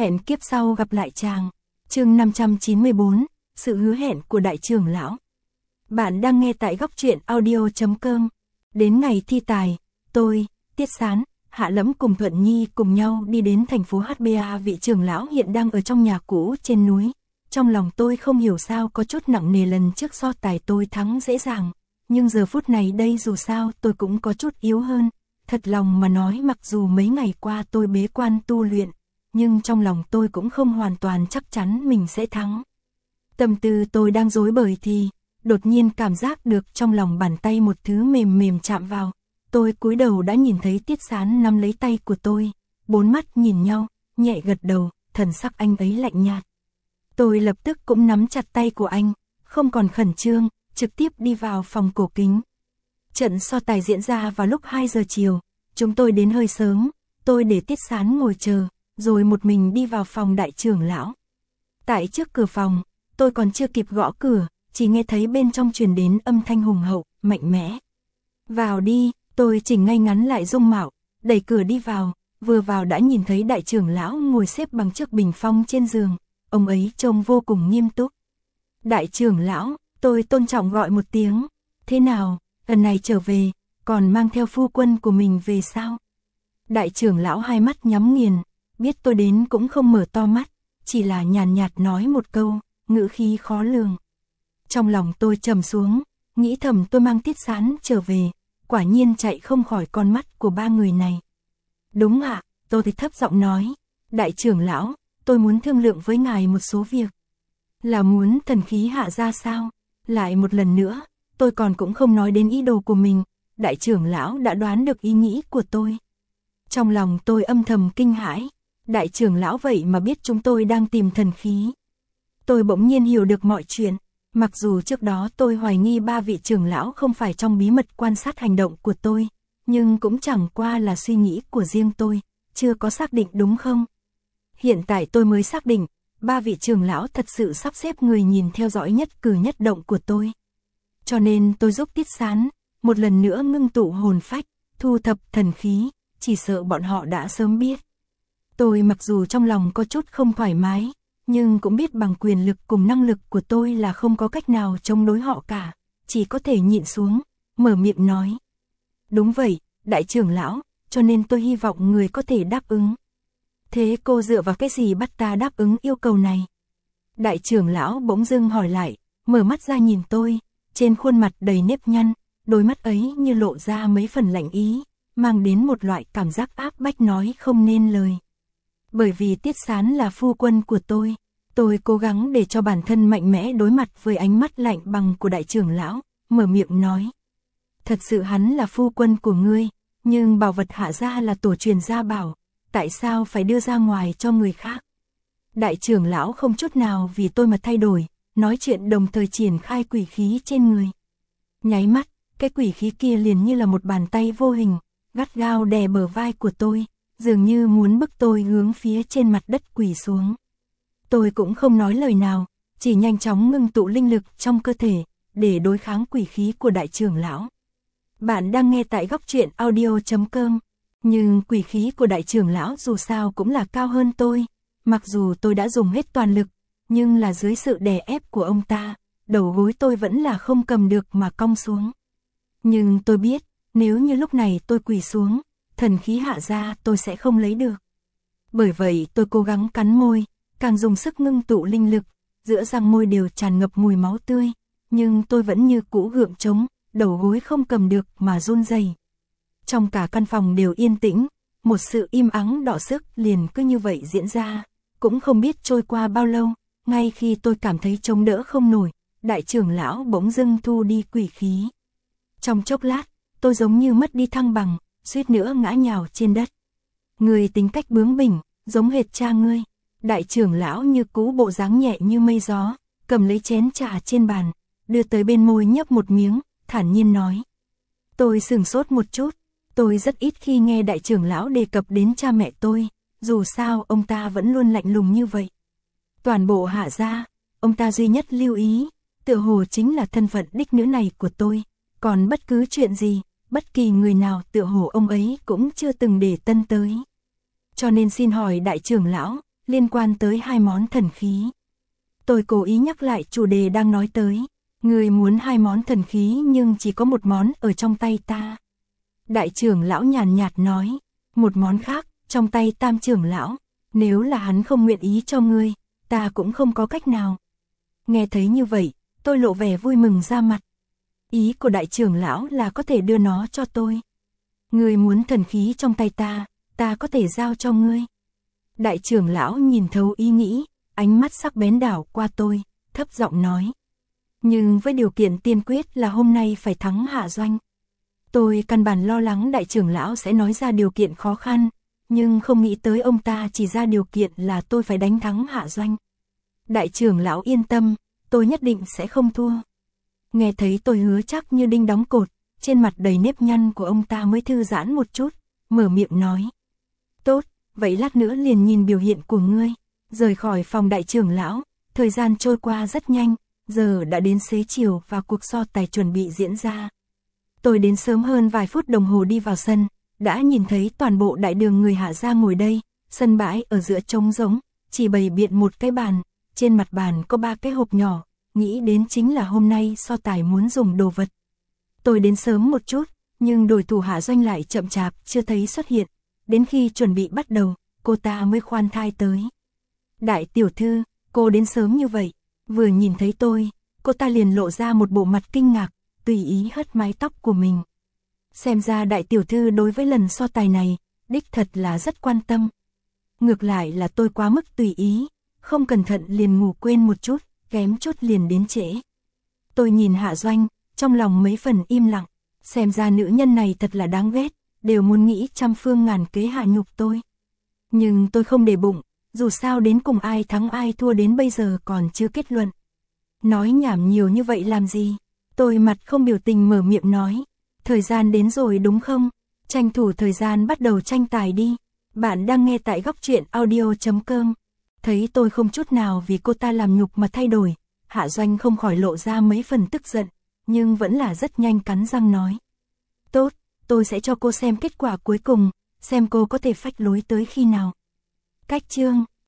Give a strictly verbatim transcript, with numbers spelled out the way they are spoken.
Hẹn kiếp sau gặp lại chàng. Chương năm trăm chín mươi bốn, sự hứa hẹn của đại trưởng lão. Bạn đang nghe tại góc truyện audio chấm com. Đến ngày thi tài, tôi, Tiết Sán, Hạ Lẫm cùng Thuận Nhi cùng nhau đi đến thành phố hát bê a. Vị trưởng lão hiện đang ở trong nhà cũ trên núi. Trong lòng tôi không hiểu sao có chút nặng nề, lần trước so tài tôi thắng dễ dàng. Nhưng giờ phút này đây dù sao tôi cũng có chút yếu hơn. Thật lòng mà nói, mặc dù mấy ngày qua tôi bế quan tu luyện, nhưng trong lòng tôi cũng không hoàn toàn chắc chắn mình sẽ thắng. Tâm tư tôi đang rối bời thì đột nhiên cảm giác được trong lòng bàn tay một thứ mềm mềm chạm vào. Tôi cúi đầu đã nhìn thấy Tiết Sán nắm lấy tay của tôi, bốn mắt nhìn nhau, nhẹ gật đầu, thần sắc anh ấy lạnh nhạt. Tôi lập tức cũng nắm chặt tay của anh, không còn khẩn trương, trực tiếp đi vào phòng cổ kính. Trận so tài diễn ra vào lúc hai giờ chiều, chúng tôi đến hơi sớm, tôi để Tiết Sán ngồi chờ, rồi một mình đi vào phòng đại trưởng lão. Tại trước cửa phòng, tôi còn chưa kịp gõ cửa, chỉ nghe thấy bên trong truyền đến âm thanh hùng hậu, mạnh mẽ. Vào đi, tôi chỉnh ngay ngắn lại dung mạo, đẩy cửa đi vào, vừa vào đã nhìn thấy đại trưởng lão ngồi xếp bằng trước bình phong trên giường, ông ấy trông vô cùng nghiêm túc. Đại trưởng lão, tôi tôn trọng gọi một tiếng, thế nào, lần này trở về, còn mang theo phu quân của mình về sao? Đại trưởng lão hai mắt nhắm nghiền, biết tôi đến cũng không mở to mắt, chỉ là nhàn nhạt nói một câu, ngữ khí khó lường. Trong lòng tôi trầm xuống, nghĩ thầm tôi mang Tiết Sán trở về, quả nhiên chạy không khỏi con mắt của ba người này. Đúng ạ, tôi thì thấp giọng nói, đại trưởng lão, tôi muốn thương lượng với ngài một số việc. Là muốn thần khí hạ ra sao? Lại một lần nữa, tôi còn cũng không nói đến ý đồ của mình, đại trưởng lão đã đoán được ý nghĩ của tôi. Trong lòng tôi âm thầm kinh hãi, đại trưởng lão vậy mà biết chúng tôi đang tìm thần khí. Tôi bỗng nhiên hiểu được mọi chuyện, mặc dù trước đó tôi hoài nghi ba vị trưởng lão không phải trong bí mật quan sát hành động của tôi, nhưng cũng chẳng qua là suy nghĩ của riêng tôi, chưa có xác định đúng không? Hiện tại tôi mới xác định, ba vị trưởng lão thật sự sắp xếp người nhìn theo dõi nhất cử nhất động của tôi. Cho nên tôi giúp Tiết Sán, một lần nữa ngưng tụ hồn phách, thu thập thần khí, chỉ sợ bọn họ đã sớm biết. Tôi mặc dù trong lòng có chút không thoải mái, nhưng cũng biết bằng quyền lực cùng năng lực của tôi là không có cách nào chống đối họ cả, chỉ có thể nhịn xuống, mở miệng nói. Đúng vậy, đại trưởng lão, cho nên tôi hy vọng người có thể đáp ứng. Thế cô dựa vào cái gì bắt ta đáp ứng yêu cầu này? Đại trưởng lão bỗng dưng hỏi lại, mở mắt ra nhìn tôi, trên khuôn mặt đầy nếp nhăn, đôi mắt ấy như lộ ra mấy phần lạnh ý, mang đến một loại cảm giác áp bách nói không nên lời. Bởi vì Tiết Sán là phu quân của tôi, tôi cố gắng để cho bản thân mạnh mẽ đối mặt với ánh mắt lạnh bằng của đại trưởng lão, mở miệng nói. Thật sự hắn là phu quân của ngươi, nhưng bảo vật hạ gia là tổ truyền gia bảo, tại sao phải đưa ra ngoài cho người khác? Đại trưởng lão không chút nào vì tôi mà thay đổi, nói chuyện đồng thời triển khai quỷ khí trên người. Nháy mắt, cái quỷ khí kia liền như là một bàn tay vô hình, gắt gao đè bờ vai của tôi, dường như muốn bức tôi hướng phía trên mặt đất quỳ xuống. Tôi cũng không nói lời nào, chỉ nhanh chóng ngưng tụ linh lực trong cơ thể, để đối kháng quỷ khí của đại trưởng lão. Bạn đang nghe tại góc truyện audio chấm com, nhưng quỷ khí của đại trưởng lão dù sao cũng là cao hơn tôi, mặc dù tôi đã dùng hết toàn lực, nhưng là dưới sự đè ép của ông ta, đầu gối tôi vẫn là không cầm được mà cong xuống. Nhưng tôi biết, nếu như lúc này tôi quỳ xuống, thần khí hạ ra tôi sẽ không lấy được. Bởi vậy tôi cố gắng cắn môi, càng dùng sức ngưng tụ linh lực, giữa răng môi đều tràn ngập mùi máu tươi, nhưng tôi vẫn như cũ gượng chống, đầu gối không cầm được mà run rẩy. Trong cả căn phòng đều yên tĩnh, một sự im ắng đọ sức liền cứ như vậy diễn ra, cũng không biết trôi qua bao lâu, ngay khi tôi cảm thấy chống đỡ không nổi, đại trưởng lão bỗng dưng thu đi quỷ khí. Trong chốc lát, tôi giống như mất đi thăng bằng, suýt nữa ngã nhào trên đất. Người tính cách bướng bỉnh, giống hệt cha ngươi. Đại trưởng lão như cũ bộ dáng nhẹ như mây gió, cầm lấy chén trà trên bàn, đưa tới bên môi nhấp một miếng, thản nhiên nói. Tôi sửng sốt một chút, tôi rất ít khi nghe đại trưởng lão đề cập đến cha mẹ tôi, dù sao ông ta vẫn luôn lạnh lùng như vậy. Toàn bộ hạ gia, ông ta duy nhất lưu ý, tựa hồ chính là thân phận đích nữ này của tôi, còn bất cứ chuyện gì, bất kỳ người nào tựa hồ ông ấy cũng chưa từng để tâm tới. Cho nên xin hỏi đại trưởng lão, liên quan tới hai món thần khí. Tôi cố ý nhắc lại chủ đề đang nói tới. Người muốn hai món thần khí nhưng chỉ có một món ở trong tay ta. Đại trưởng lão nhàn nhạt nói, một món khác, trong tay tam trưởng lão, nếu là hắn không nguyện ý cho ngươi, ta cũng không có cách nào. Nghe thấy như vậy, tôi lộ vẻ vui mừng ra mặt. Ý của đại trưởng lão là có thể đưa nó cho tôi. Ngươi muốn thần khí trong tay ta, ta có thể giao cho ngươi. Đại trưởng lão nhìn thấu ý nghĩ, ánh mắt sắc bén đảo qua tôi, thấp giọng nói. Nhưng với điều kiện tiên quyết là hôm nay phải thắng Hạ Doanh. Tôi căn bản lo lắng đại trưởng lão sẽ nói ra điều kiện khó khăn, nhưng không nghĩ tới ông ta chỉ ra điều kiện là tôi phải đánh thắng Hạ Doanh. Đại trưởng lão yên tâm, tôi nhất định sẽ không thua. Nghe thấy tôi hứa chắc như đinh đóng cột, trên mặt đầy nếp nhăn của ông ta mới thư giãn một chút, mở miệng nói. Tốt, vậy lát nữa liền nhìn biểu hiện của ngươi. Rời khỏi phòng đại trưởng lão, thời gian trôi qua rất nhanh, giờ đã đến xế chiều và cuộc so tài chuẩn bị diễn ra. Tôi đến sớm hơn vài phút đồng hồ đi vào sân, đã nhìn thấy toàn bộ đại đường người Hạ gia ngồi đây, sân bãi ở giữa trống rỗng, chỉ bày biện một cái bàn, trên mặt bàn có ba cái hộp nhỏ, nghĩ đến chính là hôm nay so tài muốn dùng đồ vật. Tôi đến sớm một chút, nhưng đối thủ Hạ Doanh lại chậm chạp chưa thấy xuất hiện, đến khi chuẩn bị bắt đầu, cô ta mới khoan thai tới. Đại tiểu thư, cô đến sớm như vậy, vừa nhìn thấy tôi, cô ta liền lộ ra một bộ mặt kinh ngạc, tùy ý hất mái tóc của mình. Xem ra đại tiểu thư đối với lần so tài này, đích thật là rất quan tâm. Ngược lại là tôi quá mức tùy ý, không cẩn thận liền ngủ quên một chút, kém chút liền đến trễ. Tôi nhìn Hạ Doanh, trong lòng mấy phần im lặng, xem ra nữ nhân này thật là đáng ghét, đều muốn nghĩ trăm phương ngàn kế hạ nhục tôi. Nhưng tôi không để bụng, dù sao đến cùng ai thắng ai thua đến bây giờ còn chưa kết luận. Nói nhảm nhiều như vậy làm gì? Tôi mặt không biểu tình mở miệng nói. Thời gian đến rồi đúng không? Tranh thủ thời gian bắt đầu tranh tài đi. Bạn đang nghe tại góc truyện audio chấm com. Thấy tôi không chút nào vì cô ta làm nhục mà thay đổi, Hạ Doanh không khỏi lộ ra mấy phần tức giận, nhưng vẫn là rất nhanh cắn răng nói. Tốt, tôi sẽ cho cô xem kết quả cuối cùng, xem cô có thể phách lối tới khi nào. Cách chương